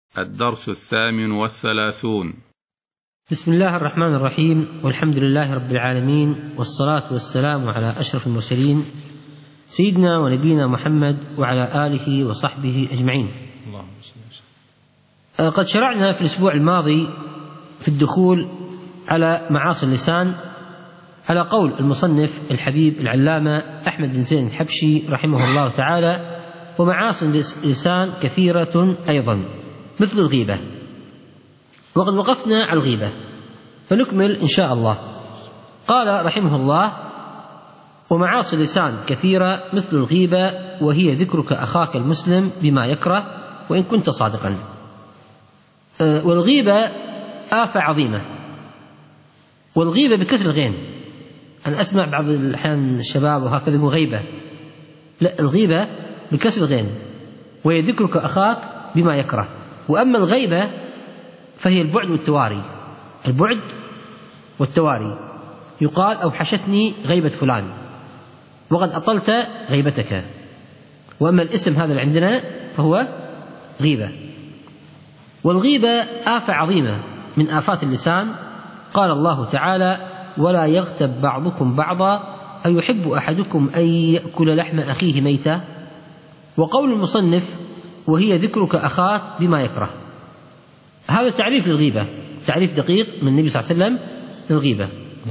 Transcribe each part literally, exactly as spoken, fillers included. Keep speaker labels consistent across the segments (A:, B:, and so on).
A: الدرس الثامن والثلاثون.
B: بسم الله الرحمن الرحيم، والحمد لله رب العالمين، والصلاة والسلام على أشرف المرسلين سيدنا ونبينا محمد وعلى آله وصحبه أجمعين. قد شرعنا في الأسبوع الماضي في الدخول على معاصي اللسان على قول المصنف الحبيب العلامة أحمد بن زين الحبشي رحمه الله تعالى: ومعاصي اللسان كثيرة أيضا مثل الغيبة. وقد وقفنا على الغيبة فنكمل إن شاء الله. قال رحمه الله: ومعاصي اللسان كثيرة مثل الغيبة، وهي ذكرك أخاك المسلم بما يكره وإن كنت صادقا. والغيبة آفة عظيمة، والغيبة بكسر الغين. أنا أسمع بعض الأحيان الشباب وهكذا مغيبة، لا، الغيبة بكسر الغين، وهي ذكرك أخاك بما يكره. وأما الغيبة فهي البعد والتواري، البعد والتواري. يقال: أوحشتني غيبة فلان، وقد أطلت غيبتك. وأما الاسم هذا اللي عندنا فهو غيبة. والغيبة آفة عظيمة من آفات اللسان. قال الله تعالى: ولا يغتب بعضكم بعضا أيحب أحدكم أن يأكل لحم أخيه ميتا. وقول المصنف: وهي ذكرك أخاك بما يكره. هذا تعريف للغيبة، تعريف دقيق من النبي صلى الله عليه وسلم للغيبة،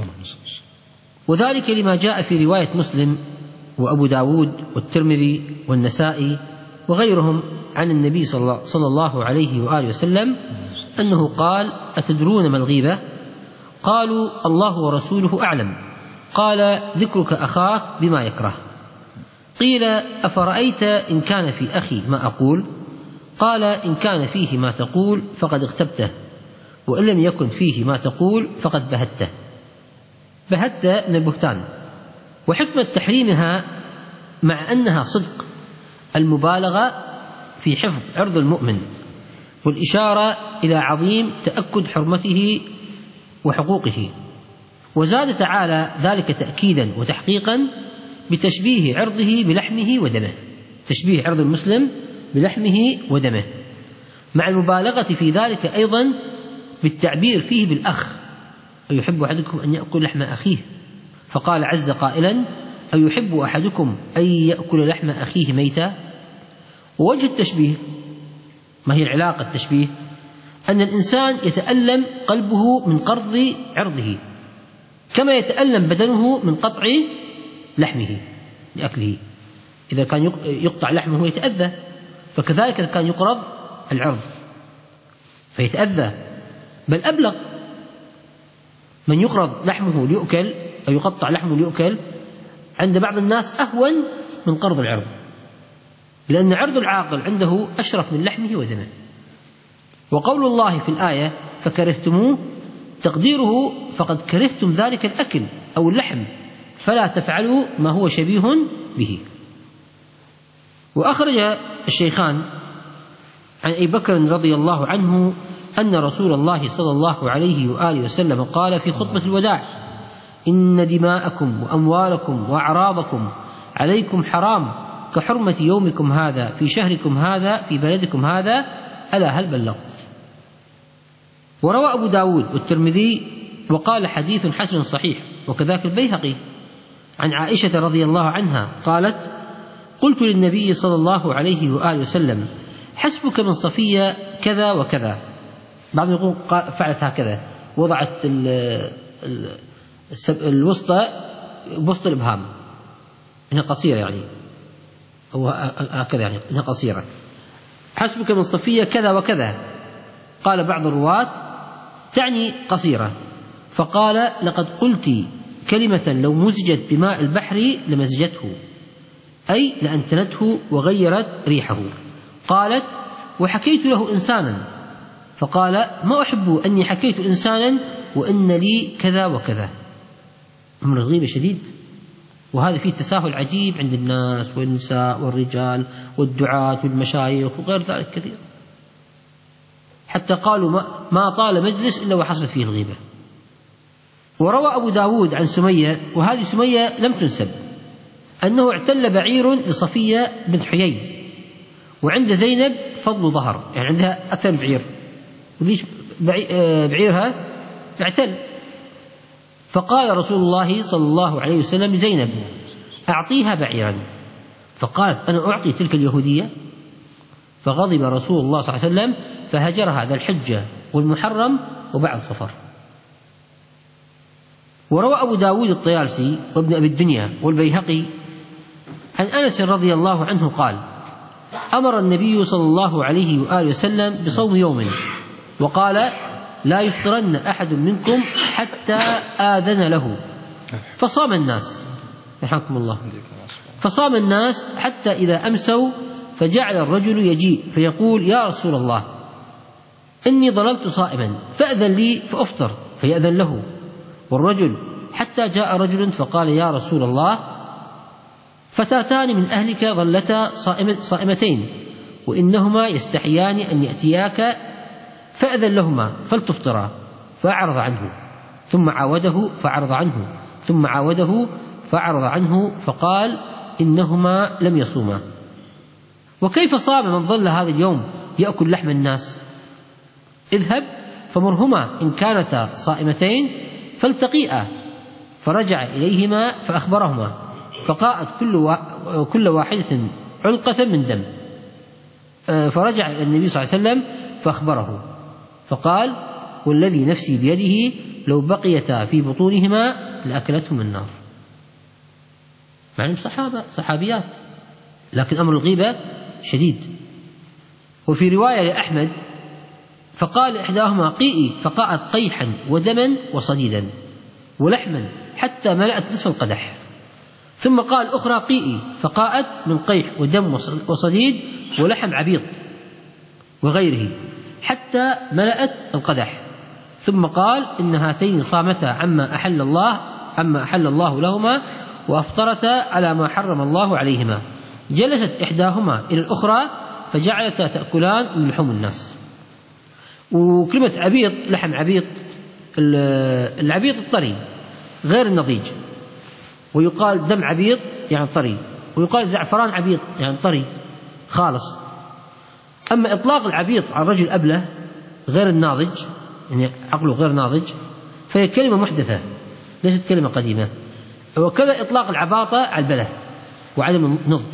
B: وذلك لما جاء في رواية مسلم وأبو داود والترمذي والنسائي وغيرهم عن النبي صلى الله عليه وآله وسلم أنه قال: أتدرون ما الغيبة؟ قالوا: الله ورسوله أعلم. قال: ذكرك أخاك بما يكره. قيل: أفرأيت إن كان في أخي ما أقول؟ قال: إن كان فيه ما تقول فقد اغتبته، وإن لم يكن فيه ما تقول فقد بهته. بهت من البهتان. وحكمة تحريمها مع أنها صدق المبالغة في حفظ عرض المؤمن، والإشارة إلى عظيم تأكد حرمته وحقوقه. وزاد تعالى ذلك تأكيدا وتحقيقا بتشبيه عرضه بلحمه ودمه، تشبيه عرض المسلم بلحمه ودمه، مع المبالغة في ذلك أيضا بالتعبير فيه بالأخ: أيحب أحدكم أن يأكل لحم أخيه. فقال عز قائلا: أيحب أحدكم أن يأكل لحم أخيه ميتا. ووجه التشبيه، ما هي العلاقة التشبيه؟ أن الإنسان يتألم قلبه من قرض عرضه كما يتألم بدنه من قطع لحمه لأكله. إذا كان يقطع لحمه يتأذى، فكذلك إذا كان يقرض العرض فيتأذى، بل أبلغ: من يقرض لحمه ليؤكل أو يقطع لحمه ليؤكل عند بعض الناس أهون من قرض العرض، لأن عرض العاقل عنده أشرف من لحمه ودمه. وقول الله في الآية: فكرهتموه، تقديره: فقد كرهتم ذلك الأكل أو اللحم، فلا تفعلوا ما هو شبيه به. وأخرج الشيخان عن أبي بكر رضي الله عنه أن رسول الله صلى الله عليه وآله وسلم قال في خطبة الوداع: إن دماءكم وأموالكم وأعراضكم عليكم حرام كحرمة يومكم هذا في شهركم هذا في بلدكم هذا، ألا هل بلغت؟ وروى أبو داود والترمذي وقال: حديث حسن صحيح. وكذلك البيهقي عن عائشة رضي الله عنها قالت: قلت للنبي صلى الله عليه وآله وسلم: حسبك من صفية كذا وكذا. بعضهم يقول فعلت هكذا، وضعت الوسطى بوسط الإبهام، إنها قصيرة يعني، أو هكذا يعني إنها قصيرة. حسبك من صفية كذا وكذا. قال بعض الرواة: تعني قصيرة. فقال: لقد قلت كلمة لو مزجت بماء البحر لمزجته، أي لأنتنته وغيرت ريحه. قالت: وحكيت له إنسانا. فقال: ما أحب أني حكيت إنسانا وإن لي كذا وكذا. أمر الغيبة شديد، وهذا فيه تساهل عجيب عند الناس والنساء والرجال والدعاة والمشايخ وغير ذلك كثير، حتى قالوا ما طال مجلس إلا وحصلت فيه الغيبة. وروى أبو داود عن سمية، وهذه سمية لم تنسب، أنه اعتل بعير لصفية بنت حيي، وعند زينب فضل ظهر، يعني عندها أكثر بعير، وذيك بعيرها اعتل. فقال رسول الله صلى الله عليه وسلم لزينب: أعطيها بعيرا. فقالت: أنا أعطي تلك اليهودية؟ فغضب رسول الله صلى الله عليه وسلم فهجرها ذا الحجة والمحرم وبعد صفر. وروى أبو داود الطيالسي وابن أبي الدنيا والبيهقي عن أنس رضي الله عنه قال: أمر النبي صلى الله عليه وآله وسلم بصوم يوم، وقال: لا يفطرن أحد منكم حتى آذن له. فصام الناس رحمكم الله فصام الناس حتى إذا أمسوا، فجعل الرجل يجيء فيقول: يا رسول الله، إني ظللت صائما فأذن لي فأفطر، فيأذن له. والرجل حتى جاء رجل فقال: يا رسول الله، فتاتان من أهلك ظلتا صائمتين، وإنهما يستحيان أن يأتياك، فأذن لهما فلتفطرا. فأعرض عنه، ثم عاوده فأعرض عنه، ثم عاوده فأعرض عنه، فقال: إنهما لم يصوما. وكيف صام من ظل هذا اليوم يأكل لحم الناس؟ اذهب فمرهما إن كانتا صائمتين فالتقيئا. فرجع إليهما فأخبرهما، فقاءت كل, كل واحدة علقة من دم. فرجع إلى النبي صلى الله عليه وسلم فأخبره، فقال: والذي نفسي بيده لو بقيتا في بطونهما لأكلتهم النار. معنى صحابة صحابيات، لكن أمر الغيبة شديد. وفي رواية لأحمد: فقال إحداهما: قيئي، فقاءت قيحا ودما وصديدا ولحما حتى ملأت نصف القدح. ثم قال أخرى: قيئي، فقاءت من قيح ودم وصديد ولحم عبيط وغيره حتى ملأت القدح. ثم قال: إن هاتين صامتا عما أحل الله عما أحل الله لهما، وأفطرتا على ما حرم الله عليهما. جلست إحداهما إلى الأخرى فجعلتا تأكلان من لحوم الناس. وكلمة عبيط، لحم عبيط، العبيط الطري غير النضيج، ويقال دم عبيط يعني طري، ويقال زعفران عبيط يعني طري خالص. أما إطلاق العبيط على الرجل أبله غير الناضج، يعني عقله غير ناضج، فهي كلمة محدثة ليست كلمة قديمة. وكذا إطلاق العباطة على البله وعدم النضج.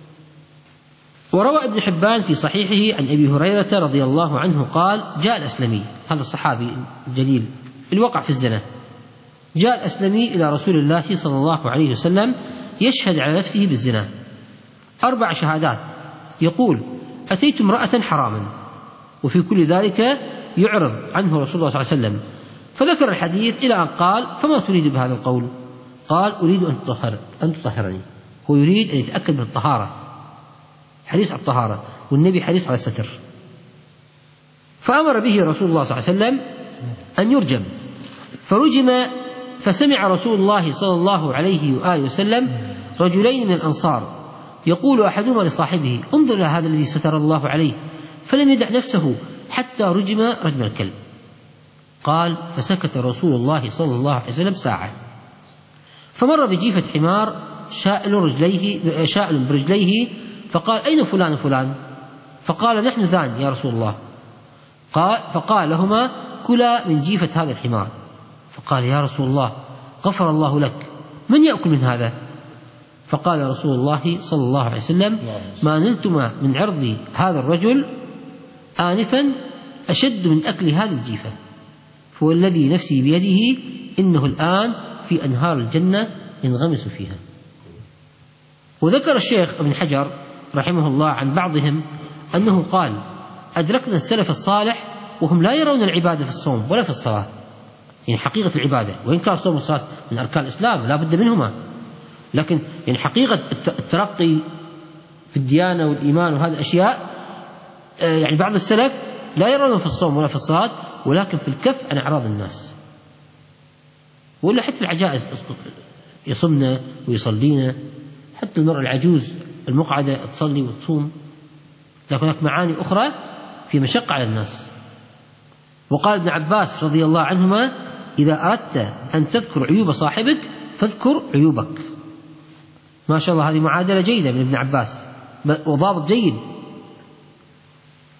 B: وروى ابن حبان في صحيحه عن أبي هريرة رضي الله عنه قال: جاء الأسلمي، هذا الصحابي الجليل الوقع في الزنا، جاء الأسلمي إلى رسول الله صلى الله عليه وسلم يشهد على نفسه بالزنا أربع شهادات، يقول: أتيت امرأة حراما، وفي كل ذلك يعرض عنه رسول الله صلى الله عليه وسلم. فذكر الحديث إلى أن قال: فما تريد بهذا القول؟ قال: أريد أن تطهر أن تطهرني. هو يريد أن يتأكد من الطهارة، حريص على الطهارة، والنبي حريص على الستر. فأمر به رسول الله صلى الله عليه وسلم أن يرجم، فرجم. فسمع رسول الله صلى الله عليه وآله وسلم رجلين من الأنصار يقول أحدهما لصاحبه: انظر إلى هذا الذي ستر الله عليه، فلم يدع نفسه حتى رجم رجم الكلب. قال: فسكت رسول الله صلى الله عليه وسلم ساعة، فمر بجيفة حمار شائل رجليه شائل برجليه، فقال: أين فلان فلان؟ فقال: نحن ذان يا رسول الله. قال فقال لهما: كلا من جيفة هذا الحمار. فقال: يا رسول الله، غفر الله لك، من يأكل من هذا؟ فقال رسول الله صلى الله عليه وسلم: ما نلتما من عرض هذا الرجل آنفا أشد من أكل هذه الجيفة، فوالذي نفسي بيده إنه الآن في أنهار الجنة ينغمس فيها. وذكر الشيخ ابن حجر رحمه الله عن بعضهم أنه قال: أدركنا السلف الصالح وهم لا يرون العبادة في الصوم ولا في الصلاة، يعني حقيقة العبادة، وإن كان الصوم والصلاة من أركان الإسلام لا بد منهما، لكن يعني حقيقة الترقي في الديانة والإيمان وهذه الأشياء، يعني بعض السلف لا يرون في الصوم ولا في الصلاة، ولكن في الكف عن أعراض الناس. ولا حتى العجائز يصمن ويصلين، حتى المرأة العجوز المقعدة تصلي وتصوم، لكن هناك معاني أخرى في مشقة على الناس. وقال ابن عباس رضي الله عنهما: إذا أردت أن تذكر عيوب صاحبك فاذكر عيوبك. ما شاء الله، هذه معادلة جيدة من ابن عباس وضابط جيد.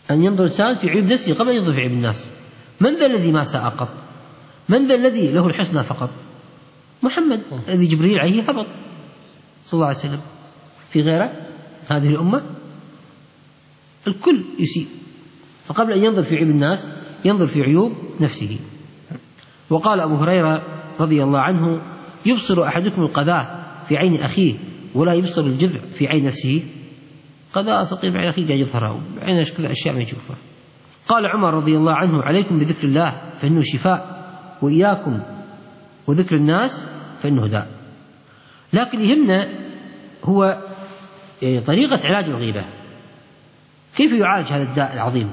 B: أن ينظر الإنسان في عيوب نفسه قبل أن ينظر في عيوب الناس. من ذا الذي ما ساء قط؟ من ذا الذي له الحسنى فقط؟ محمد الذي جبريل عليه هبط صلى الله عليه وسلم. في غيره هذه الأمة الكل يسيء، فقبل أن ينظر في عيوب الناس ينظر في عيوب نفسه. وقال أبو هريرة رضي الله عنه: يبصر أحدكم القذاة في عين أخيه ولا يبصر الجذع في عين نفسه. قذاة صغير في عين أخيه قاعد يظهرها بعين كذا أشياء ما يشوفها. قال عمر رضي الله عنه: عليكم بذكر الله فإنه شفاء، وإياكم وذكر الناس فإنه داء. لكن يهمنا هو طريقة علاج الغيبة، كيف يعالج هذا الداء العظيم.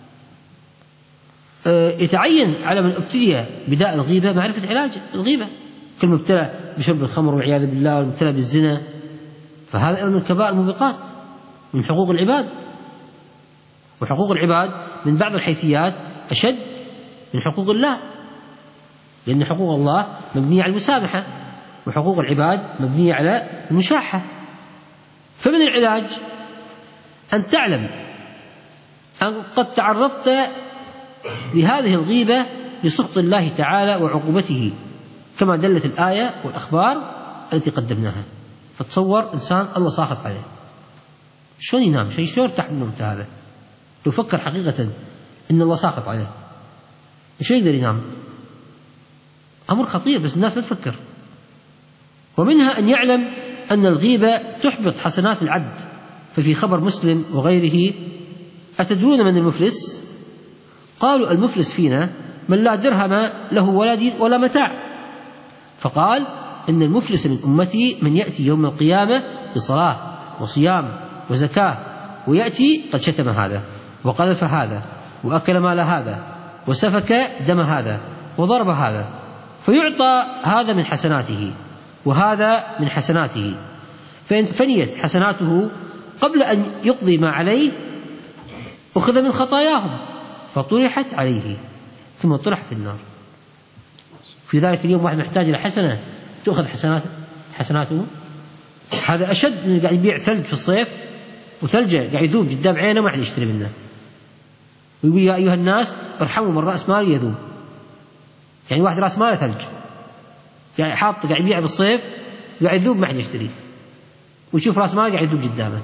B: يتعين على من ابتلي بداء الغيبة معرفة علاج الغيبة. كل مبتلى بشرب الخمر والعياذ بالله، والمبتلى بالزنا، فهذا من الكبائر الموبقات من حقوق العباد. وحقوق العباد من بعض الحيثيات أشد من حقوق الله، لأن حقوق الله مبنية على المسامحة، وحقوق العباد مبنية على المشاحة. فمن العلاج أن تعلم أن قد تعرضت لهذه الغيبة لسخط الله تعالى وعقوبته، كما دلت الآية والأخبار التي قدمناها. فتصور إنسان الله ساخط عليه، شلون ينام؟ شلون يرتاح من النوم هذا؟ لو فكر حقيقة إن الله ساخط عليه شو يقدر ينام؟ أمر خطير، بس الناس ما تفكر. ومنها أن يعلم أن الغيبة تحبط حسنات العبد. ففي خبر مسلم وغيره: أتدرون من المفلس؟ قالوا: المفلس فينا من لا درهم له ولا دين ولا متاع. فقال: إن المفلس من أمتي من يأتي يوم القيامة بصلاة وصيام وزكاة، ويأتي قد شتم هذا وقذف هذا وأكل مال هذا وسفك دم هذا وضرب هذا، فيعطى هذا من حسناته وهذا من حسناته، فإن فنيت حسناته قبل أن يقضي ما عليه أخذ من خطاياهم فطرحت عليه ثم طرح في النار. في ذلك اليوم واحد محتاج إلى حسنة تأخذ حسنات حسناته، هذا أشد من قاعد يبيع ثلج في الصيف وثلجه قاعد يذوب قدام عينه ما حد يشتري منه، ويقول: يا أيها الناس ارحموا من رأس مالي يذوب. يعني واحد رأس ماله ثلج يعني حاط قاعد يبيع بالصيف قاعد يذوب ما حد يشتري، ويشوف رأس ماله قاعد يذوب قدامه.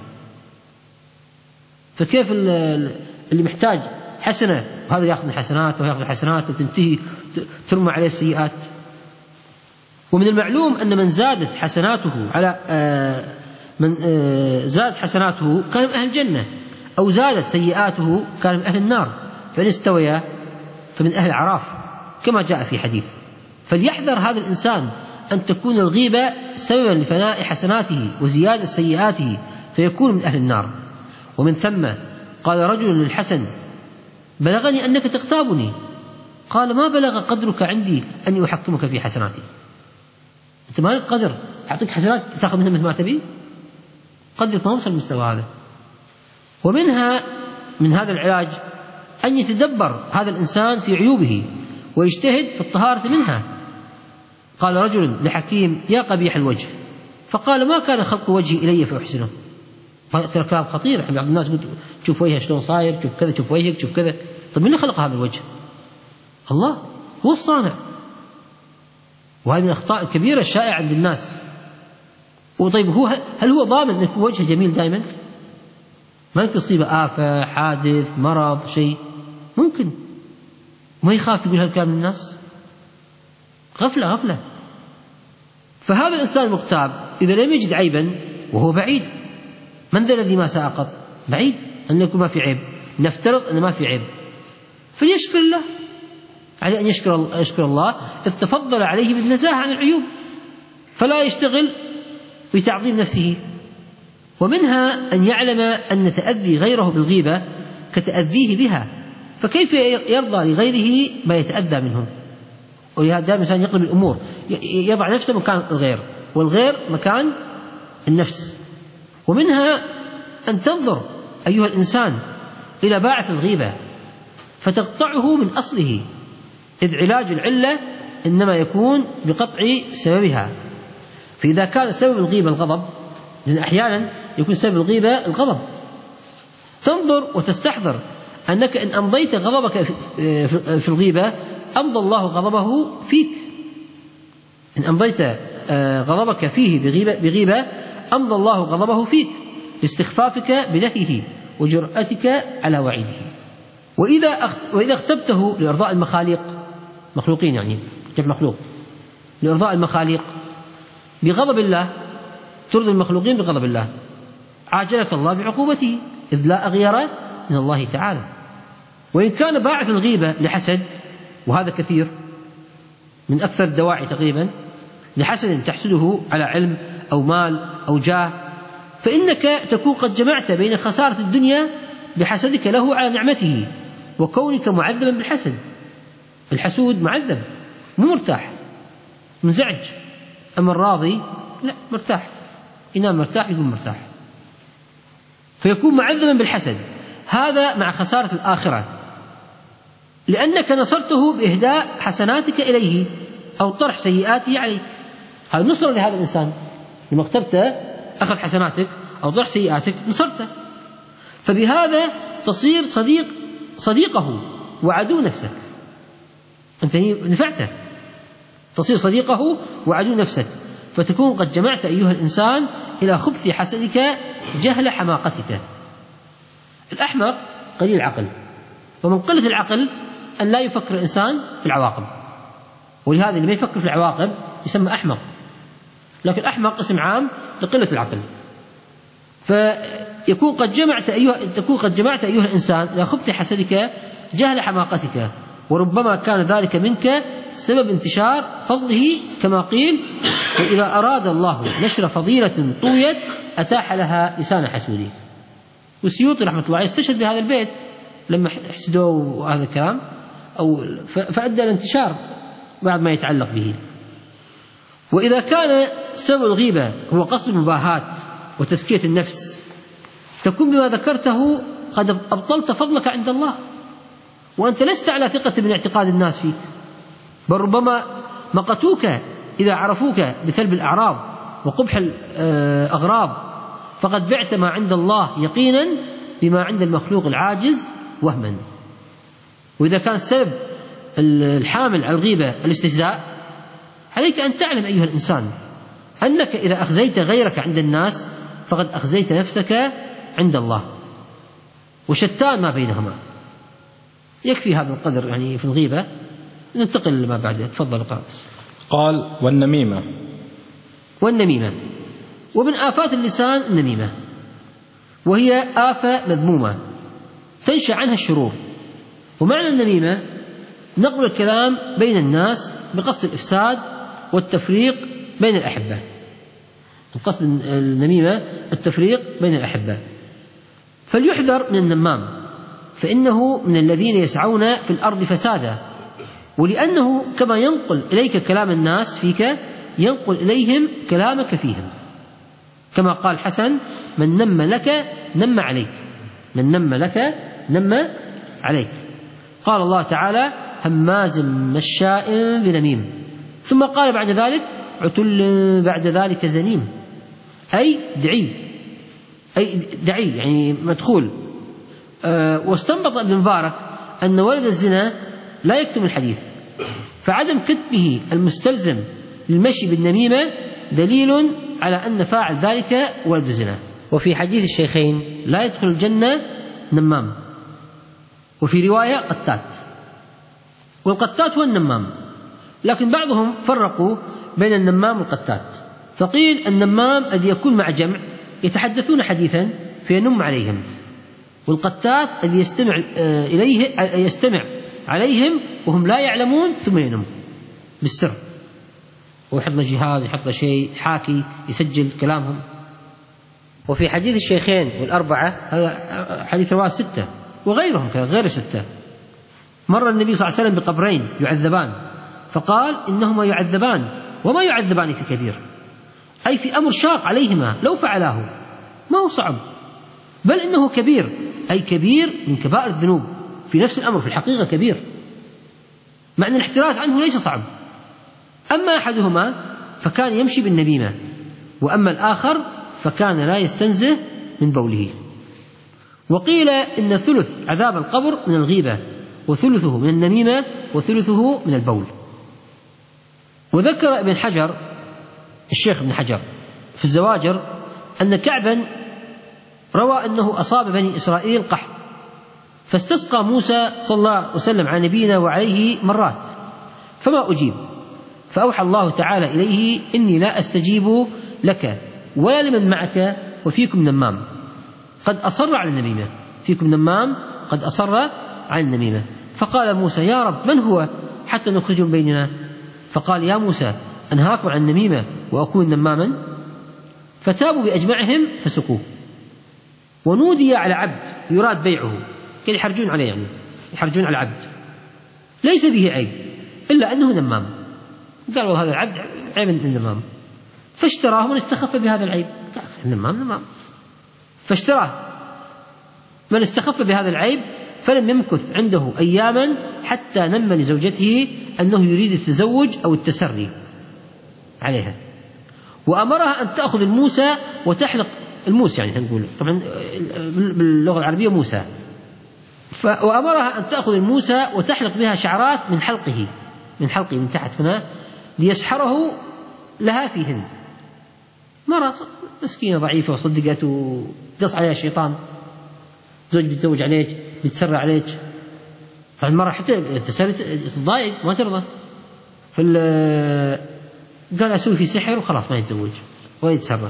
B: فكيف اللي محتاج حسنة وهذا يأخذ حسنات ويأخذ حسنات وتنتهي ترمى عليه السيئات. ومن المعلوم أن من زادت حسناته على من زاد حسناته كان من أهل الجنة، أو زادت سيئاته كان من أهل النار، فإن استويا فمن أهل العراف كما جاء في حديث. فليحذر هذا الإنسان أن تكون الغيبة سببا لفناء حسناته وزيادة سيئاته فيكون من أهل النار. ومن ثم قال رجل للحسن: بلغني أنك تغتابني. قال: ما بلغ قدرك عندي أن أحكمك في حسناتي. أنت ما لك قدر أعطيك حسنات تأخذ منها مثل ما تبي؟ قدرك ما وصل المستوى هذا. ومنها من هذا العلاج أن يتدبر هذا الإنسان في عيوبه ويجتهد في الطهارة منها. قال رجل لحكيم: يا قبيح الوجه. فقال: ما كان خلق وجهي إلي فأحسنه. هذا كلام خطير. بعض الناس يقول: شوف وجهه شلون صاير، شوف كذا، شوف وجهك، شوف كذا. طيب من خلق هذا الوجه؟ الله هو الصانع. وهذه من الأخطاء الكبيرة الشائعة عند الناس. وطيب هو هل هو ضامن أن يكون وجهه جميل دائما؟ ما يمكن يصيبه آفة، حادث، مرض، شيء ممكن. ما يخاف يقول هالكلام للناس؟ غفلة غفلة. فهذا الإنسان المغتاب إذا لم يجد عيبا وهو بعيد، من ذا الذي ما ساء قط؟ بعيد أن يكون ما في عيب، نفترض أن ما في عيب، فليشكر الله. عليه أن يشكر يشكر الله إذ تفضل عليه بالنزاهة عن العيوب، فلا يشتغل بتعظيم نفسه. ومنها أن يعلم أن تأذي غيره بالغيبة كتأذيه بها، فكيف يرضى لغيره ما يتأذى منه؟ ولهذا دائما الإنسان يقلب الأمور، يضع نفسه مكان الغير والغير مكان النفس. ومنها أن تنظر أيها الإنسان إلى باعث الغيبة فتقطعه من أصله، إذ علاج العلة إنما يكون بقطع سببها. فإذا كان سبب الغيبة الغضب، لأن أحيانا يكون سبب الغيبة الغضب، تنظر وتستحضر أنك إن أمضيت غضبك في الغيبة أمضى الله غضبه فيك. إن أمضيت غضبك فيه بغيبة, بغيبة أمضى الله غضبه فيك لاستخفافك بنهيه وجرأتك على وعيده. وإذا وإذا اغتبته لإرضاء المخاليق، مخلوقين يعني جمع مخلوق، لإرضاء المخاليق بغضب الله، ترضي المخلوقين بغضب الله، عاجلك الله بعقوبته، إذ لا أغير من الله تعالى. وإن كان باعث الغيبة لحسد، وهذا كثير من أكثر الدواعي تقريبا، لحسد تحسده على علم أو مال أو جاه، فإنك تكون قد جمعت بين خسارة الدنيا بحسدك له على نعمته وكونك معذبا بالحسد. الحسود معذب مو مرتاح، منزعج، أما الراضي لا، مرتاح، ينام مرتاح يقوم مرتاح، فيكون معذبا بالحسد. هذا مع خسارة الآخرة، لأنك نصرته بإهداء حسناتك إليه أو طرح سيئاته عليك. هذا نصر لهذا الإنسان، لما اغتبته أخذ حسناتك أو طرح سيئاتك نصرته، فبهذا تصير صديق صديقه وعدو نفسك، أنت نفعته، تصير صديقه وعدو نفسك، فتكون قد جمعت أيها الإنسان إلى خبث حسدك جهل حماقتك. الأحمق قليل العقل، ومن قلة العقل أن لا يفكر الإنسان في العواقب، ولهذا اللي ما يفكر في العواقب يسمى أحمق، لكن أحمق اسم عام لقلة العقل. فيكون قد جمعت أيها تكون قد جمعت أيها الإنسان إلى خبث حسدك جهل حماقتك، وربما كان ذلك منك سبب انتشار فضله، كما قيل: وإذا أراد الله نشر فضيلة طويت أتاح لها لسان حسوده. والسيوطي رحمة الله عليه استشهد بهذا البيت لما حسدوا هذا الكلام، أو فأدى الانتشار بعد ما يتعلق به. وإذا كان سبب الغيبة هو قصد المباهاة وتزكية النفس، تكون بما ذكرته قد أبطلت فضلك عند الله، وأنت لست على ثقة من اعتقاد الناس فيك، بل ربما مقتوك إذا عرفوك بسلب الأعراض وقبح الأغراض، فقد بعت ما عند الله يقينا بما عند المخلوق العاجز وهما. وإذا كان السبب الحامل على الغيبة الاستهزاء، عليك أن تعلم أيها الإنسان أنك إذا أخزيت غيرك عند الناس فقد أخزيت نفسك عند الله، وشتان ما بينهما. يكفي هذا القدر يعني في الغيبة، ننتقل لما بعده. تفضل قابس.
C: قال: والنميمة.
B: والنميمة ومن آفات اللسان النميمة، وهي آفة مذمومة تنشأ عنها الشرور. ومعنى النميمة نقل الكلام بين الناس بقصد الإفساد والتفريق بين الأحبة. القصد النميمة التفريق بين الأحبة. فليحذر من النمام، فإنه من الذين يسعون في الأرض فسادا، ولأنه كما ينقل إليك كلام الناس فيك ينقل إليهم كلامك فيهم، كما قال حسن: من نم لك نم عليك، من نم لك نم عليك. قال الله تعالى: هماز مشاء بنميم. ثم قال بعد ذلك: عتل بعد ذلك زنيم، أي دعي، أي دعي يعني مدخول. أه واستنبط ابن مبارك أن ولد الزنا لا يكتم الحديث، فعدم كتمه المستلزم للمشي بالنميمة دليل على أن فاعل ذلك ولد الزنا. وفي حديث الشيخين: لا يدخل الجنة نمام، وفي رواية قتات، والقتات هو النمام، لكن بعضهم فرقوا بين النمام والقتات، فقيل النمام الذي يكون مع جمع يتحدثون حديثا فينم عليهم، والقتات الذي يستمع إليه يستمع عليهم وهم لا يعلمون ثم ينم بالسر، ويحط له جهاز، يحط له شيء حاكي يسجل كلامهم. وفي حديث الشيخين والأربعة، هذا حديث رواه ستة وغيرهم غير ستة، مر النبي صلى الله عليه وسلم بقبرين يعذبان، فقال: إنهما يعذبان وما يعذبان في كبير، أي في أمر شاق عليهما لو فعلاه ما هو صعب، بل إنه كبير، أي كبير من كبائر الذنوب، في نفس الأمر في الحقيقة كبير، معنى الاحتراز عنه ليس صعب. أما أحدهما فكان يمشي بالنميمة، وأما الآخر فكان لا يستنزه من بوله. وقيل إن ثلث عذاب القبر من الغيبة، وثلثه من النميمة، وثلثه من البول. وذكر ابن حجر الشيخ ابن حجر في الزواجر أن كعبا روى أنه أصاب بني إسرائيل قحط، فاستسقى موسى صلى الله عليه وسلم على نبينا وعليه مرات فما أجيب، فأوحى الله تعالى إليه: إني لا أستجيب لك ولا لمن معك، وفيكم نمام قد أصر على النميمة، فيكم نمام قد أصر على النميمة. فقال موسى: يا رب من هو حتى نخرج من بيننا؟ فقال: يا موسى أنهاكم عن النميمة وأكون نماما؟ فتابوا بأجمعهم فسقوه. ونودي على عبد يراد بيعه، كان يحرجون عليه، يعني يحرجون على العبد ليس به عيب إلا أنه نمام. قال: والله هذا العبد عيب النمام، فاشتراه من استخف بهذا العيب. نمام نمام فاشتراه من استخف بهذا العيب، فلم يمكث عنده أياما حتى نم لزوجته أنه يريد التزوج أو التسري عليها، وأمرها أن تأخذ الموسى وتحلق الموس، يعني نقول طبعا باللغة العربية موسى، وأمرها أن تأخذ الموسى وتحلق بها شعرات من حلقه من حلقه من تحت هنا ليسحره لها فيهن. مرة مسكينة ضعيفة وصدقت وقص عليها الشيطان، زوج بيتزوج عليك بيتسرى عليك، طبعا المرة حتى تضايق ما ترضى، قال أسوي في سحر وخلاص ما يتزوج ويتسرى.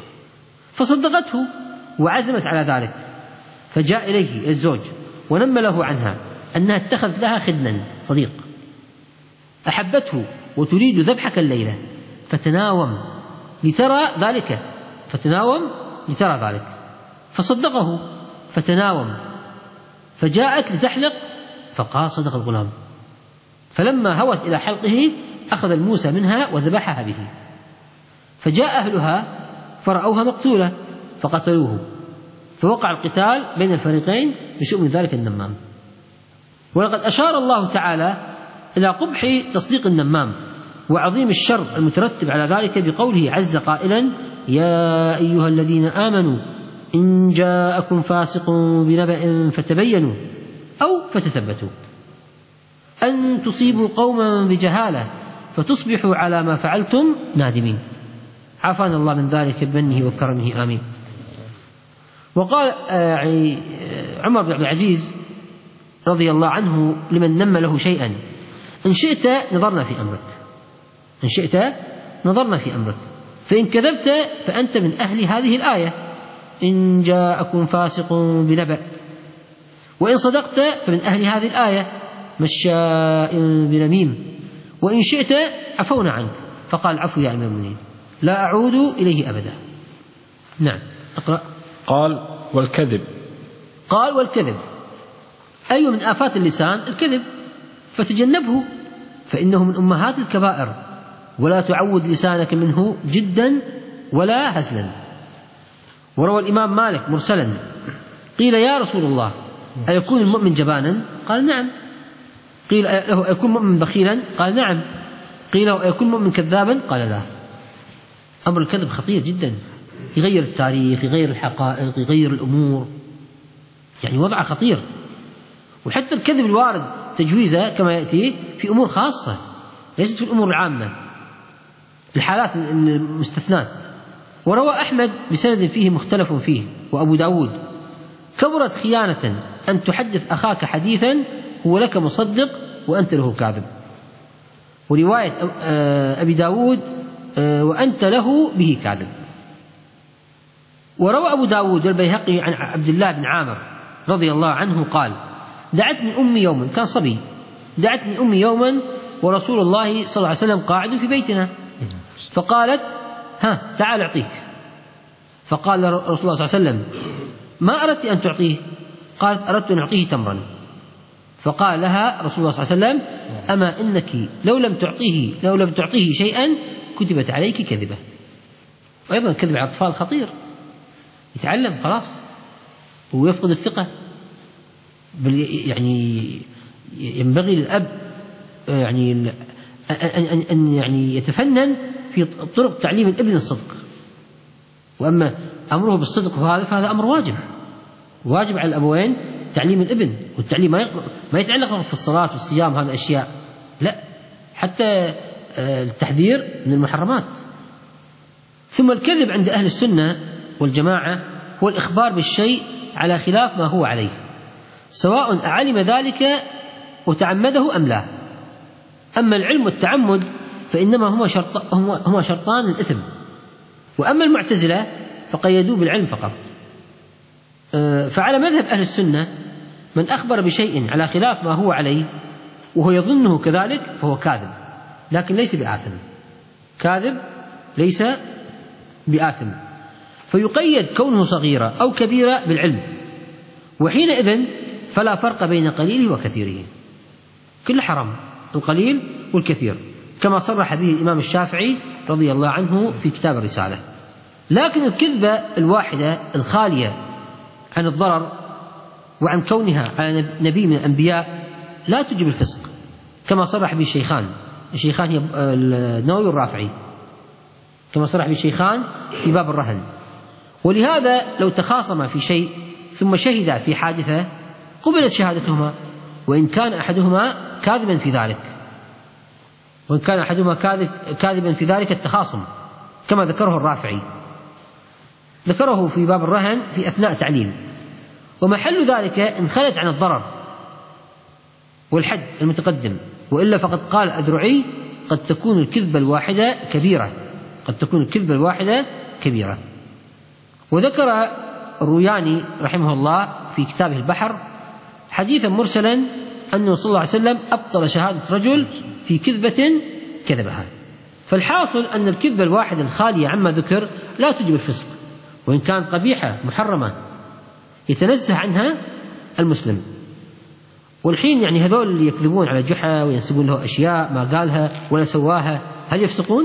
B: فصدقته وعزمت على ذلك، فجاء إليه الزوج ونم له عنها أنها اتخذت لها خدنا صديق أحبته وتريد ذبحك الليلة، فتناوم لترى ذلك فتناوم لترى ذلك فصدقه فتناوم، فجاءت لتحلق فقال: صدق الغلام. فلما هوت إلى حلقه أخذ الموسى منها وذبحها به، فجاء أهلها فرأوها مقتولة فقتلوه، فوقع القتال بين الفريقين بشؤم ذلك النمام. ولقد أشار الله تعالى إلى قبح تصديق النمام وعظيم الشر المترتب على ذلك بقوله عز قائلا: يا أيها الذين آمنوا إن جاءكم فاسق بنبأ فتبينوا أو فتثبتوا أن تصيبوا قوما بجهالة فتصبحوا على ما فعلتم نادمين. عافانا الله من ذلك بمنه وكرمه، آمين. وقال عمر بن عبد العزيز رضي الله عنه لمن نم له شيئا: إن شئت نظرنا في أمرك، إن شئت نظرنا في أمرك، فإن كذبت فأنت من أهل هذه الآية: إن جاءكم فاسق بنبأ، وإن صدقت فمن أهل هذه الآية: مشاء بنميم، وإن شئت عفونا عنك. فقال: العفو يا أمير المؤمنين، لا أعود إليه أبدا. نعم أقرأ.
C: قال: والكذب.
B: قال: والكذب أي من آفات اللسان الكذب، فتجنبه فإنه من أمهات الكبائر، ولا تعود لسانك منه جدا ولا هزلا. وروى الإمام مالك مرسلا: قيل: يا رسول الله أيكون المؤمن جبانا؟ قال: نعم. قيل: له أيكون المؤمن بخيلا؟ قال: نعم. قيل: له أيكون المؤمن كذابا؟ قال: لا. أمر الكذب خطير جدا، يغير التاريخ، يغير الحقائق، يغير الأمور، يعني وضعه خطير. وحتى الكذب الوارد تجويزه كما يأتي في أمور خاصة ليست في الأمور العامة، الحالات المستثنات. وروى أحمد بسند فيه مختلف فيه، وأبو داود: كبرت خيانة أن تحدث أخاك حديثا هو لك مصدق وأنت له كاذب. ورواية أبي داود: وأنت له به كاذب. وروى أبو داود والبيهقي عن عبد الله بن عامر رضي الله عنه قال: دعتني أمي يوما، كان صبي، دعتني أمي يوما ورسول الله صلى الله عليه وسلم قاعد في بيتنا، فقالت: ها تعال أعطيك. فقال رسول الله صلى الله عليه وسلم: ما أردت أن تعطيه؟ قالت: أردت أن أعطيه تمرا. فقال لها رسول الله صلى الله عليه وسلم: أما إنك لو لم تعطيه لو لم تعطيه شيئا كتبت عليك كذبة. وأيضا الكذب على الأطفال خطير، يتعلم خلاص ويفقد الثقة. يعني ينبغي للأب يعني أن يعني يتفنن في طرق تعليم الابن الصدق، وأما أمره بالصدق فهذا فهذا أمر واجب، واجب على الأبوين تعليم الابن، والتعليم ما يتعلق في الصلاة والصيام هذه الأشياء، لا، حتى التحذير من المحرمات. ثم الكذب عند أهل السنة والجماعة هو الإخبار بالشيء على خلاف ما هو عليه، سواء علم ذلك وتعمده أم لا. أما العلم والتعمد فإنما هما شرط هما شرطان الإثم. وأما المعتزلة فقيدوا بالعلم فقط. فعلى مذهب أهل السنة من أخبر بشيء على خلاف ما هو عليه وهو يظنه كذلك فهو كاذب، لكن ليس بآثم، كاذب ليس بآثم، فيقيد كونه صغيرة أو كبيرة بالعلم، وحينئذ فلا فرق بين قليله وكثيره، كل حرام، القليل والكثير، كما صرح به الإمام الشافعي رضي الله عنه في كتاب الرسالة. لكن الكذبة الواحدة الخالية عن الضرر وعن كونها على نبي من الأنبياء لا تجب الفسق، كما صرح به الشيخان الشيخان هي النووي والرافعي، كما صرح به الشيخان في باب الرهن. ولهذا لو تخاصما في شيء ثم شهدا في حادثة قبلت شهادتهما، وإن كان أحدهما كاذبا في ذلك وإن كان أحدهما كاذبا في ذلك التخاصم، كما ذكره الرافعي، ذكره في باب الرهن في أثناء تعليل. ومحل ذلك إن خلت عن الضرر والحد المتقدم، وإلا فقد قال الأذرعي قد تكون الكذبة الواحدة كبيرة قد تكون الكذبة الواحدة كبيرة. وذكر الروياني رحمه الله في كتابه البحر حديثا مرسلا أنه صلى الله عليه وسلم أبطل شهادة رجل في كذبة كذبها. فالحاصل أن الكذبة الواحدة الخالية عما ذكر لا تجب الفسق، وإن كانت قبيحة محرمة يتنزه عنها المسلم. والحين يعني هذول اللي يكذبون على جحا وينسبون له أشياء ما قالها ولا سواها، هل يفسقون؟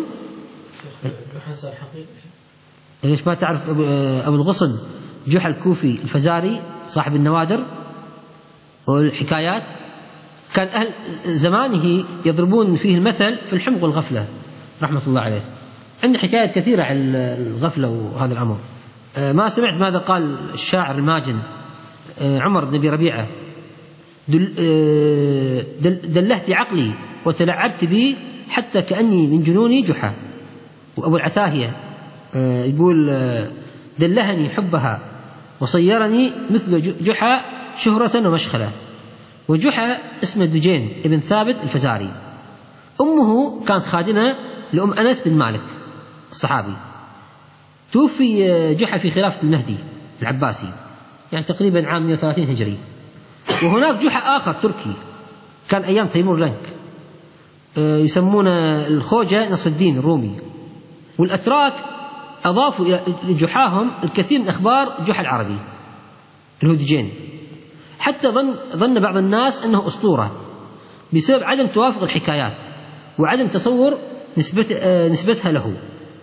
B: ليش ما تعرف أبو الغصن جحا الكوفي الفزاري صاحب النوادر والحكايات، كان أهل زمانه يضربون فيه المثل في الحمق والغفلة رحمة الله عليه، عنده حكايات كثيرة عن الغفلة وهذا الأمر. ما سمعت ماذا قال الشاعر الماجن عمر بن أبي ربيعة؟ دل دل دلهت عقلي وتلعبت بي حتى كأني من جنوني جحا. وأبو العتاهية يقول دلهني حبها وصيرني مثل جحا شهرة ومشخلة. وجحا اسمه دجين ابن ثابت الفزاري، أمه كانت خادمة لأم أنس بن مالك الصحابي، توفي جحا في خلافة المهدي العباسي يعني تقريبا عام مئة وثلاثين هجري. وهناك جحا آخر تركي كان أيام تيمور لنك يسمونه الخوجة نصر الدين الرومي. والأتراك أضافوا إلى جحاهم الكثير من أخبار جحا العربي الهدجين، حتى ظن, ظن بعض الناس أنه أسطورة بسبب عدم توافق الحكايات وعدم تصور نسبت نسبتها له.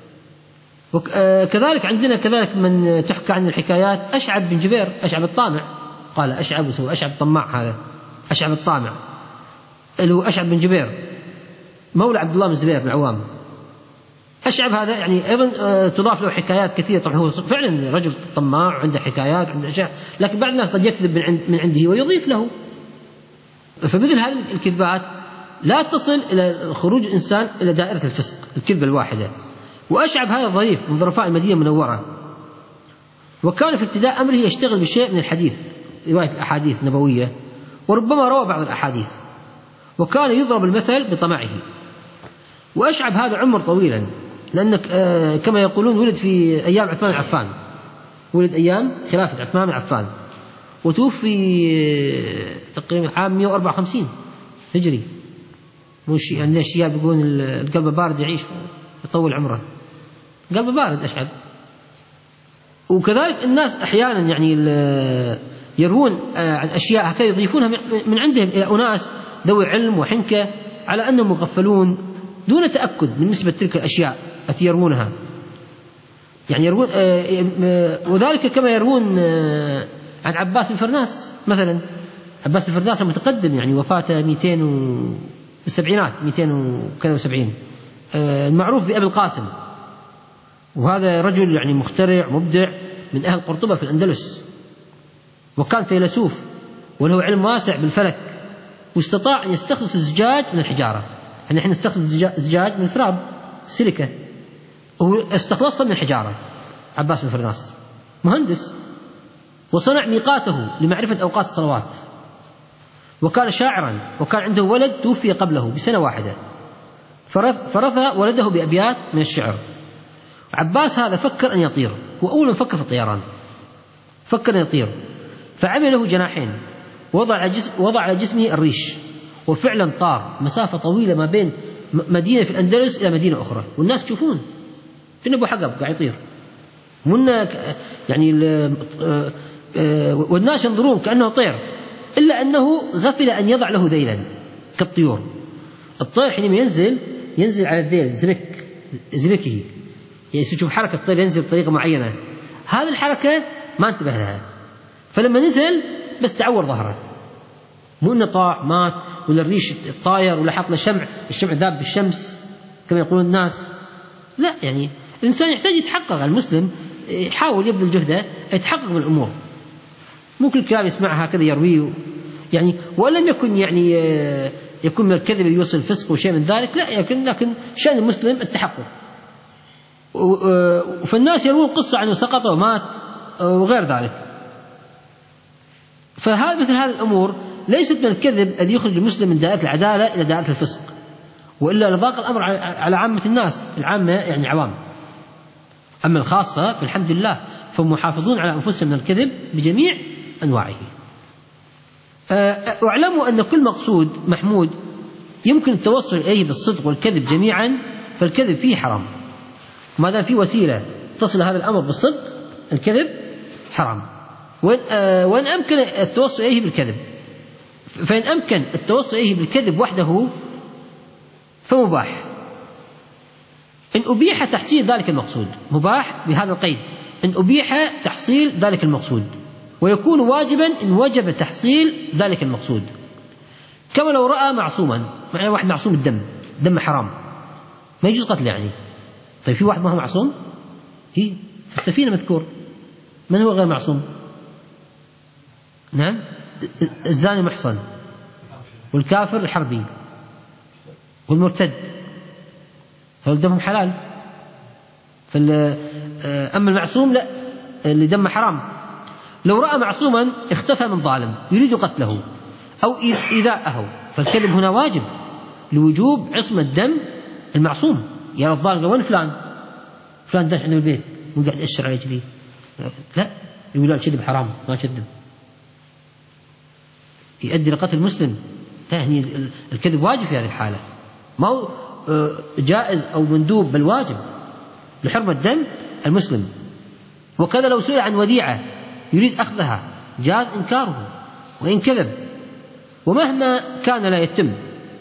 B: وكذلك عندنا كذلك من تحكى عن الحكايات أشعب بن جبير أشعب الطامع، قال أشعب وسوى أشعب الطماع، هذا أشعب الطامع اللي هو أشعب بن جبير مولى عبد الله بن زبير بن العوام. أشعب هذا يعني أيضا تضاف له حكايات كثيرة، طبعا هو فعلا رجل طماع وعنده حكايات وعنده أشياء، لكن بعض الناس قد يكذب من, عند من عنده ويضيف له. فمثل هذه الكذبات لا تصل إلى خروج الإنسان إلى دائرة الفسق، الكذبة الواحدة. وأشعب هذا ضعيف من ظرفاء المدينة المنورة، وكان في ابتداء أمره يشتغل بشيء من الحديث، رواية الأحاديث النبوية، وربما روى بعض الأحاديث، وكان يضرب المثل بطمعه. وأشعب هذا عمر طويلا، لأن كما يقولون ولد في أيام عثمان بن عفان، ولد أيام خلافة عثمان بن عفان، وتوفي تقريبا عام مئة وأربعة وخمسين هجري. مش عندنا الشيعة بيقولون القلب بارد يعيش يطول عمره، قلب بارد أشعب. وكذلك الناس أحيانا يعني يروون عن أشياء هكذا يضيفونها من عندهم إلى أناس ذوي علم وحنكة على أنهم مغفلون دون تأكد من نسبة تلك الأشياء التي يروونها، يعني يروون وذلك كما يروون عن عباس الفرناس مثلا. عباس الفرناس متقدم يعني وفاته مئتين والسبعينات مئتين وكذا وسبعين، المعروف بأبي القاسم، وهذا رجل يعني مخترع مبدع من أهل قرطبة في الأندلس، وكان فيلسوف وله علم واسع بالفلك، واستطاع أن يستخلص الزجاج من الحجارة. يعني نحن نستخلص الزجاج من تراب السيليكا، وهو استخلصها من الحجارة. عباس الفرناس مهندس، وصنع ميقاته لمعرفة أوقات الصلوات، وكان شاعرا، وكان عنده ولد توفي قبله بسنة واحدة، فرث ولده بأبيات من الشعر. عباس هذا فكر أن يطير، هو أول من فكر في الطيران، فكر أن يطير، فعمل له جناحين، وضع على جسم وضع على جسمه الريش، وفعلا طار مسافة طويلة ما بين مدينة في الأندلس إلى مدينة أخرى، والناس تشوفون كأنه أبو حقب قاعد يطير منا يعني، والناس ينظرون كأنه طير، إلا أنه غفل أن يضع له ذيلا كالطيور. الطير حينما ينزل ينزل على الذيل زنك زنكه، يعني تشوف حركة الطير ينزل بطريقة معينة، هذه الحركة ما انتبه لها، فلما نزل بس تعور ظهره، مو إنه طاع مات ولا الريش الطاير ولا حط له شمع، الشمع ذاب بالشمس كما يقولون الناس. لا، يعني الإنسان يحتاج يتحقق، المسلم يحاول يبذل جهده يتحقق من الأمور، مو كل كلام يسمعها هكذا يرويه يعني، ولم يكن يعني يكون من الكذب يوصل الفسق وشيء من ذلك، لا، لكن لكن شأن المسلم التحقق. فالناس يروون قصة عنه سقط ومات وغير ذلك، فهذا مثل هذه الأمور ليست من الكذب الذي يخرج المسلم من دائرة العدالة إلى دائرة الفسق، وإلا لضاق الأمر على عامة الناس، العامة يعني عوام. أما الخاصة فالحمد لله فهم محافظون على أنفسهم من الكذب بجميع أنواعه. واعلموا أن كل مقصود محمود يمكن التوصل إليه بالصدق والكذب جميعا، فالكذب فيه حرام. ما دام في وسيلة تصل هذا الأمر بالصدق، الكذب حرام. وإن, وإن أمكن التوصل إليه بالكذب، فإن أمكن التوصل إليه بالكذب وحده فمباح إن أبيح تحصيل ذلك المقصود، مباح بهذا القيد إن أبيح تحصيل ذلك المقصود، ويكون واجبا إن وجب تحصيل ذلك المقصود. كما لو رأى معصوما، يعني واحد معصوم الدم، دم حرام ما يجوز قتل يعني، طيب في واحد ما هو معصوم، هي في السفينة مذكور، من هو غير معصوم؟ نعم، الزاني المحصن، والكافر الحربي، والمرتد، هؤلاء دمهم حلال. أما المعصوم لا، اللي دم حرام. لو رأى معصوما اختفى من ظالم يريد قتله أو إيذاءه، فالكذب هنا واجب لوجوب عصمة دم المعصوم. يرى الظالم وين فلان؟ فلان داش عند البيت وقاعد يأشر عليه كذي، لا، يقول لا الكذب حرام ما كذب، يؤدي لقتل المسلم. يعني الكذب واجب في هذه الحالة، ما هو جائز أو مندوب، بل واجب لحرمة دم المسلم. وكذا لو سئل عن وديعة يريد أخذها جاز إنكاره وإن كذب، ومهما كان لا يتم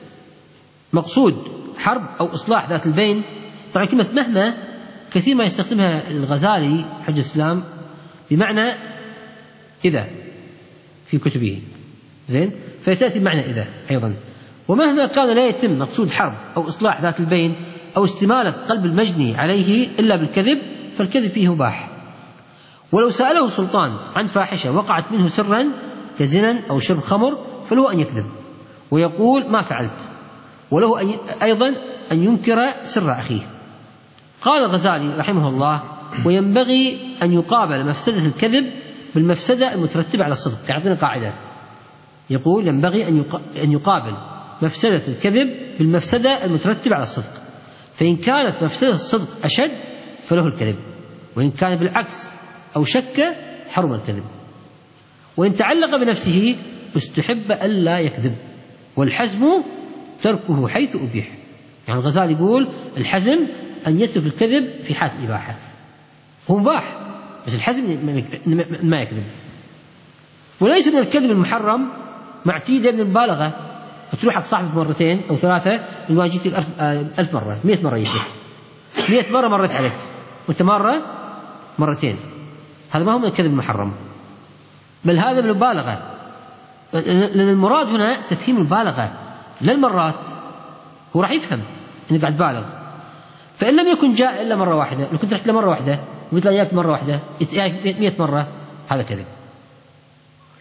B: مقصود حرب أو إصلاح ذات البين. طبعا كلمة مهما كثير ما يستخدمها الغزالي حج الإسلام بمعنى إذا في كتبه، زين، فيتأتي بمعنى إذا أيضا. ومهما كان لا يتم مقصود حرب أو إصلاح ذات البين أو استمالة قلب المجني عليه إلا بالكذب، فالكذب فيه مباح. ولو سأله سلطان عن فاحشة وقعت منه سرا كزنا أو شرب خمر، فله أن يكذب ويقول ما فعلت، وله أن أيضا أن ينكر سر أخيه. قال الغزالي رحمه الله: وينبغي أن يقابل مفسدة الكذب بالمفسدة المترتبة على الصدق. يعطينا قاعدة، يقول ينبغي أن يقابل مفسدة الكذب بالمفسدة المترتبة على الصدق، فإن كانت مفسدة الصدق أشد فله الكذب، وإن كان بالعكس أو شك حرم الكذب. وإن تعلق بنفسه استحب ألا يكذب، والحزم تركه حيث أبيح. يعني الغزالي يقول الحزم أن يترك الكذب في حالة الإباحة، هو مباح، بس الحزم ما يكذب. وليس من الكذب المحرم معتيد من المبالغة، تروح حق صاحبك مرتين أو ثلاثة يقول جيتك ألف, ألف مرة، مئة مرة يجيك، مئة مرة مرت عليك وأنت مرة مرتين، هذا ما هو من الكذب المحرم، بل هذا من المبالغة. لأن المراد هنا تفهيم المبالغة لا المرات، هو راح يفهم إنك قاعد بالغ. فإن لم يكن جاء إلا مرة واحدة، لو كنت رحت له مرة واحدة وقلت له إياك مرة واحدة إياك مئة مرة، هذا كذب.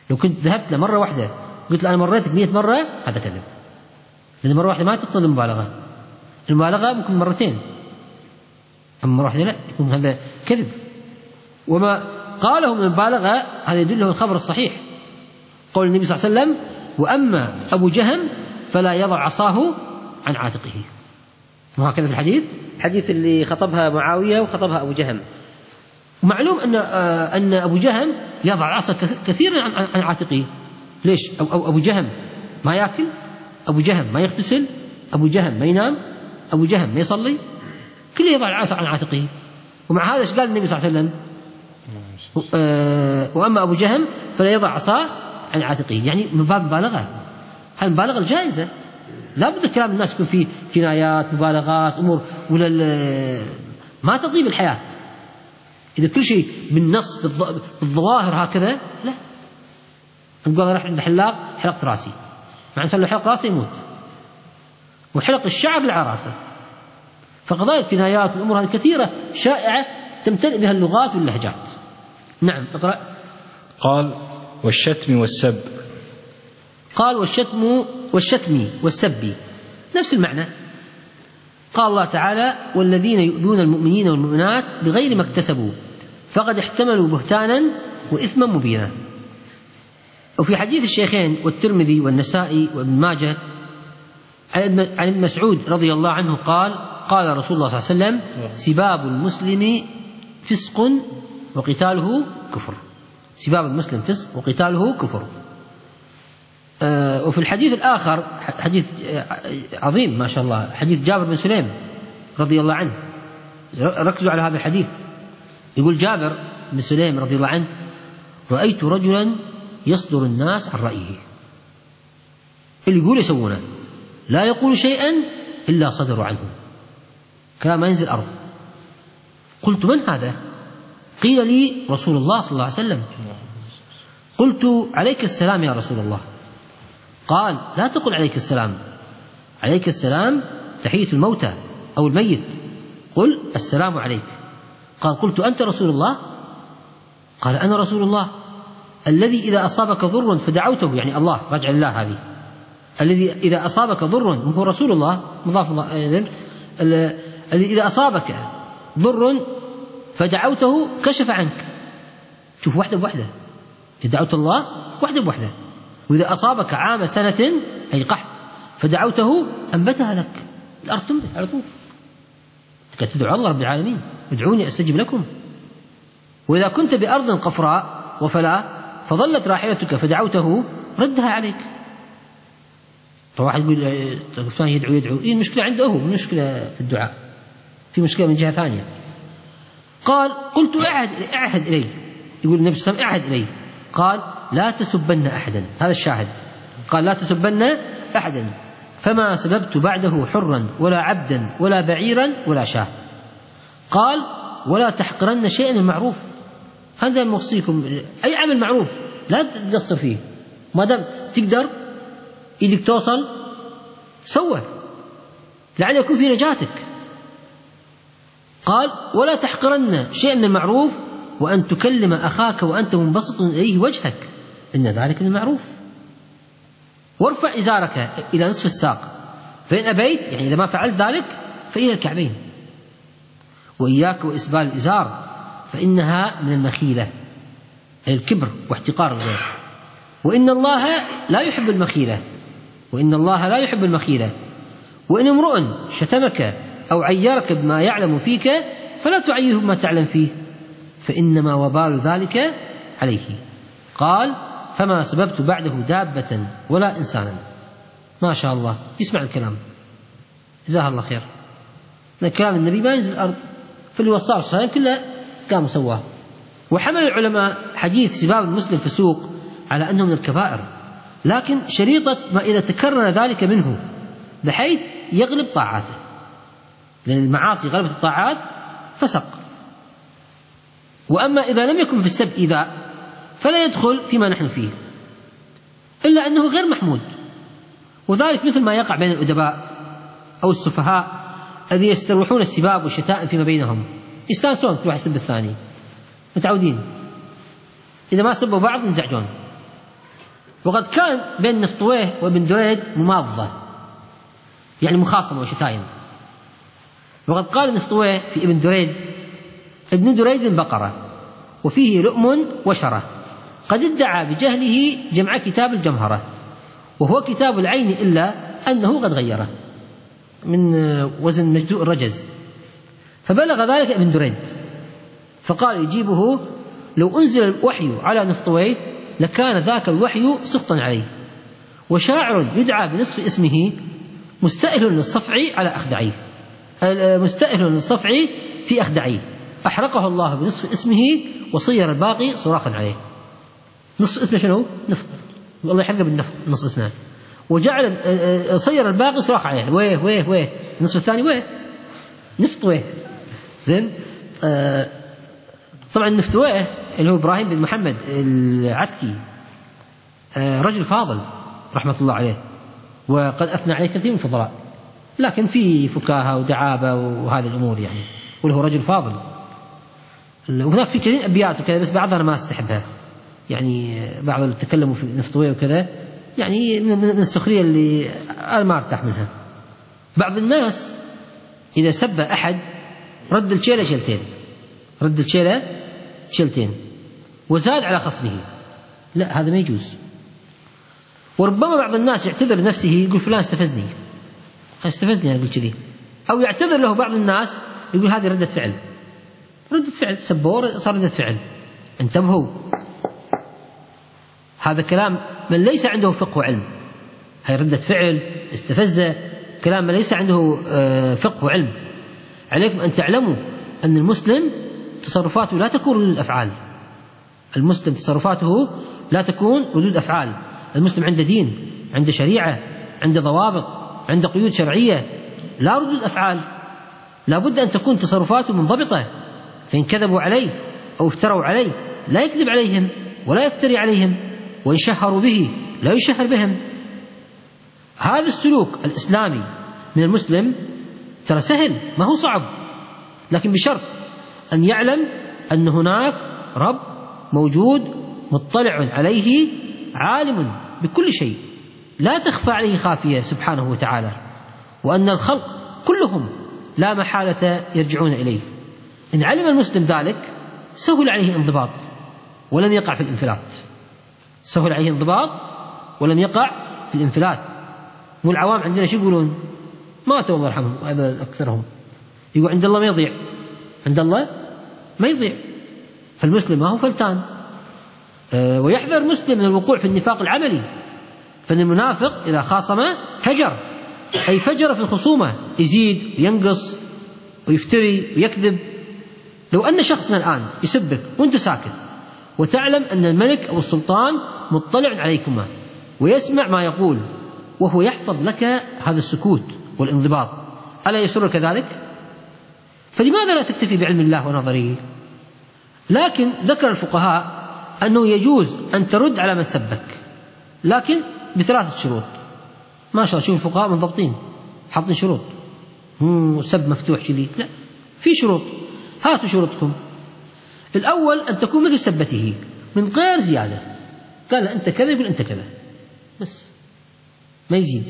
B: لو كنت ذهبت له مرة واحدة قلت له أنا مريتك مئة مرة، هذا كذب، لأن مرة واحدة ما تقتضي المبالغة. المبالغة ممكن مرتين، أما مرة واحدة لا، يكون هذا كذب. وما قاله من المبالغة هذا يدله الخبر الصحيح، قول النبي صلى الله عليه وسلم: وأما أبو جهم فلا يضع عصاه عن عاتقه. وهكذا في الحديث، الحديث اللي خطبها معاوية وخطبها أبو جهم. ومعلوم أن أن أبو جهم يضع عصا كثيرا عن عاتقه. ليش؟ أبو جهم ما يأكل، أبو جهم ما يغتسل، أبو جهم ما ينام، أبو جهم ما يصلي، كله يضع العصا عن عاتقه. ومع هذا ايش قال النبي صلى الله عليه وسلم؟ وأما أبو جهم فلا يضع عصاه عن عاتقه، يعني من باب مبالغة. هالمبالغة الجائزة لا بد كلام الناس يكون فيه كنايات، مبالغات، أمور ولا ما تطيب الحياة. إذا كل شيء بالنص بالظواهر هكذا لا. نقول رحت عند حلاق حلقت راسي، مع أن حلق راسي يموت، وحلق الشعر للعراسة. فقضايا الكنايات والأمور هذه كثيرة شائعة تمتلئ بها اللغات واللهجات. نعم اقرأ.
C: قال: والشتم والسب.
B: قال: والشتم والشتم والسب نفس المعنى. قال الله تعالى: والذين يؤذون المؤمنين والمؤمنات بغير ما اكتسبوا فقد احتملوا بهتانا وإثما مبينا. وفي حديث الشيخين والترمذي والنسائي وابن ماجه عن ابن مسعود رضي الله عنه قال: قال رسول الله صلى الله عليه وسلم: سباب المسلم فسق وقتاله كفر. سباب المسلم فسق وقتاله كفر. آه وفي الحديث الآخر حديث عظيم ما شاء الله، حديث جابر بن سليم رضي الله عنه، ركزوا على هذا الحديث. يقول جابر بن سليم رضي الله عنه: رأيت رجلا يصدر الناس عن رأيه، اللي يقول يسوونه، لا يقول شيئا إلا صدروا عنه، كما ينزل الأرض. قلت: من هذا؟ قيل لي: رسول الله صلى الله عليه وسلم. قلت: عليك السلام يا رسول الله. قال: لا تقل عليك السلام، عليك السلام تحية الموتى أو الميت، قل السلام عليك. قال: قلت: أنت رسول الله؟ قال: أنا رسول الله الذي إذا أصابك ضر فدعوته، يعني الله رجع الله هذه، الذي إذا أصابك ضر، هو رسول الله مضاف الله، الذي إذا أصابك ضر فدعوته كشف عنك. شوف واحدة بواحدة، إذا دعوت الله واحدة بواحدة. وإذا أصابك عام سنة أي قحط فدعوته أنبتها لك، الأرض تنبت على طول. تدعو الله رب العالمين: ادعوني أستجب لكم. وإذا كنت بأرض قفراء وفلا فظلت راحلتك فدعوته ردها عليك. فواحد يقول الثاني يدعو يدعو إيه المشكلة عنده؟ هو المشكلة في الدعاء، في مشكلة من جهة ثانية. قال: قلت: أعهد أعهد إلي. يقول النبي صلى الله عليه وسلم: أعهد إلي. قال: لا تسبن أحدا. هذا الشاهد. قال: لا تسبن أحدا، فما سببت بعده حرا ولا عبدا ولا بعيرا ولا شاه. قال: ولا تحقرن شيئا المعروف. هذا موصيكم، أي عمل معروف لا تقصر فيه، ما دام تقدر إيدك توصل سوى، لعل يكون في نجاتك. قال: ولا تحقرن شيئا من المعروف وأن تكلم أخاك وأنت منبسط إليه وجهك، إن ذلك من المعروف. وارفع إزارك إلى نصف الساق، فإن أبيت، يعني إذا ما فعلت ذلك، فإلى الكعبين. وإياك وإسبال الإزار، فإنها من المخيلة، أي الكبر واحتقار الغير. وإن الله لا يحب المخيلة، وإن الله لا يحب المخيلة. وإن امرؤ شتمك أو عيرك بما يعلم فيك فلا تعيره بما تعلم فيه، فإنما وبال ذلك عليه. قال: فما سببت بعده دابة ولا إنسانا. ما شاء الله، يسمع الكلام، جزاه الله خير. كلام النبي ما ينزل الأرض، فاللي وصاه الصحيح كله قام سواه. وحمل العلماء حديث سباب المسلم فسوق على أنه من الكبائر، لكن شريطة ما إذا تكرر ذلك منه بحيث يغلب طاعاته، لأن المعاصي غلبت الطاعات فسق. وأما إذا لم يكن في السب إيذاء فلا يدخل فيما نحن فيه، إلا أنه غير محمود. وذلك مثل ما يقع بين الأدباء أو السفهاء الذي يستروحون السباب والشتائم فيما بينهم، يستانسون كل واحد يسب الثاني، متعودين، إذا ما سبوا بعض ينزعجون. وقد كان بين نفطويه وابن دريد مماضة، يعني مخاصمة وشتايم. وقد قال نفطويه في ابن دريد: ابن دريد بقرة وفيه لؤم وشرة، قد ادعى بجهله جمع كتاب الجمهرة، وهو كتاب العين إلا أنه قد غيره من وزن مجزوء الرجز. فبلغ ذلك ابن دريد فقال يجيبه: لو أنزل الوحي على نفطويه لكان ذاك الوحي سخطا عليه، وشاعر يدعى بنصف اسمه مستأهل للصفع على أخدعيه، مستأهل للصفع في أخدعيه، أحرقه الله بنصف اسمه وصير الباقي صراخا عليه. نصف اسمه شنو؟ نفط، والله يحرقه بالنفط نصف اسمه، وجعل صير الباقي صراخ عليه. ويه ويه ويه النصف الثاني ويه نفط ويه. زين. آه طبعا نفتويه اللي هو إبراهيم بن محمد العتكي، آه رجل فاضل رحمة الله عليه، وقد أثنى عليه كثير من الفضلاء، لكن في فكاهة ودعابة وهذه الأمور يعني، وله رجل فاضل. وهناك في كثير أبيات وكذا، بس بعضها أنا ما أستحبها، يعني بعض اللي تكلموا في نفطويه وكذا يعني من السخرية اللي أنا ما أرتاح منها. بعض الناس إذا سب أحد رد الشيلة شلتين، رد الشيلة شلتين وزاد على خصمه، لا هذا ما يجوز. وربما بعض الناس يعتذر لنفسه يقول فلان استفزني، استفزني أنا قلت كذي، أو يعتذر له بعض الناس يقول هذه ردة فعل، ردة فعل سبور صار ردة فعل. انتبهوا، هذا كلام من ليس عنده فقه وعلم، هي ردة فعل استفزة، كلام من ليس عنده فقه وعلم. عليكم أن تعلموا أن المسلم تصرفاته لا تكون ردود أفعال، المسلم تصرفاته لا تكون ردود أفعال. المسلم عنده دين، عنده شريعة، عنده ضوابط، عنده قيود شرعية، لا ردود أفعال. لا بد أن تكون تصرفاته منضبطة، فإن كذبوا عليه أو افتروا عليه لا يكذب عليهم ولا يفتري عليهم، وإن شهروا به لا يشهر بهم. هذا السلوك الإسلامي من المسلم ترى سهل، ما هو صعب، لكن بشرط أن يعلم أن هناك رب موجود مطلع عليه عالم بكل شيء، لا تخفى عليه خافية سبحانه وتعالى، وأن الخلق كلهم لا محالة يرجعون إليه. إن علم المسلم ذلك سهل عليه الانضباط ولم يقع في الانفلات، سهل عليه الانضباط ولم يقع في الانفلات. والعوام عندنا شو يقولون؟ ماتوا الله يرحمهم، هذا أكثرهم يقول عند الله ما يضيع، عند الله ما يضيع. فالمسلم ما هو فلتان، أه ويحذر المسلم من الوقوع في النفاق العملي، فإن المنافق إذا خاصم هجر، أي فجر في الخصومة، يزيد وينقص ويفتري ويكذب. لو أن شخصنا الآن يسبك وأنت ساكت وتعلم أن الملك أو السلطان مطلع عليكما ويسمع ما يقول وهو يحفظ لك هذا السكوت والانضباط، ألا يسرك ذلك؟ فلماذا لا تكتفي بعلم الله ونظره؟ لكن ذكر الفقهاء أنه يجوز أن ترد على من سبك، لكن بثلاثة شروط. ما شاء الله شوف الفقهاء منضبطين حاطين شروط، مو سب مفتوح كذي، لا، في شروط. هاتوا شروطكم. الأول أن تكون مثل سبته من غير زيادة، قال أنت كذا يقول أنت كذا بس، ما يزيد.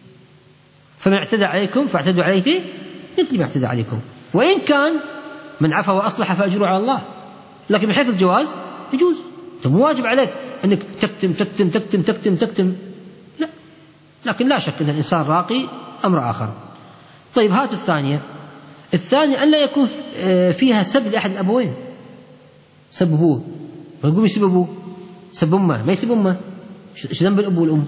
B: فمن اعتدى عليكم فاعتدوا عليه مثل ما اعتدى عليكم، وإن كان من عفا وأصلح فأجره على الله. لكن من حيث الجواز يجوز، أنت مو واجب عليك أنك تكتم تكتم تكتم تكتم تكتم، لا، لكن لا شك أن الإنسان راقي أمر آخر. طيب هات الثانية. الثانية أن لا يكون فيها سب لأحد الأبوين، سب أبوه ويقوم يسب أبوه، سب أمه ما يسب أمه، إيش ذنب الأب والأم؟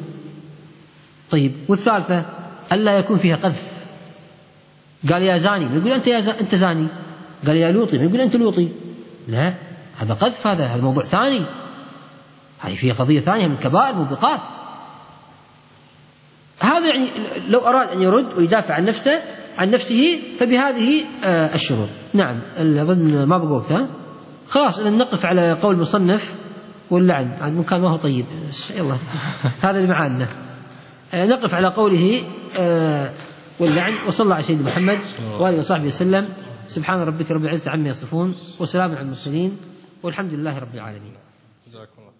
B: طيب والثالثة ألا يكون فيها قذف، قال يا زاني يقول أنت يا زاني، أنت زاني، قال يا لوطي يقول أنت لوطي، لا، هذا قذف، هذا هذا موضوع ثاني، هذه فيها قضية ثانية من كبائر الموبقات. هذا يعني لو أراد أن يرد ويدافع عن نفسه عن نفسه فبهذه آه الشروط. نعم أظن ما بقى وقت، ها خلاص إذا نقف على قول المصنف واللعن، عاد مكان ما هو طيب، يلا هذا اللي معانا. آه نقف على قوله آه واللعن. وصلى الله على سيدنا محمد وآله وصحبه وسلم. سبحان ربك رب العزة عما يصفون، وسلام على المرسلين، والحمد لله رب العالمين. جزاكم الله.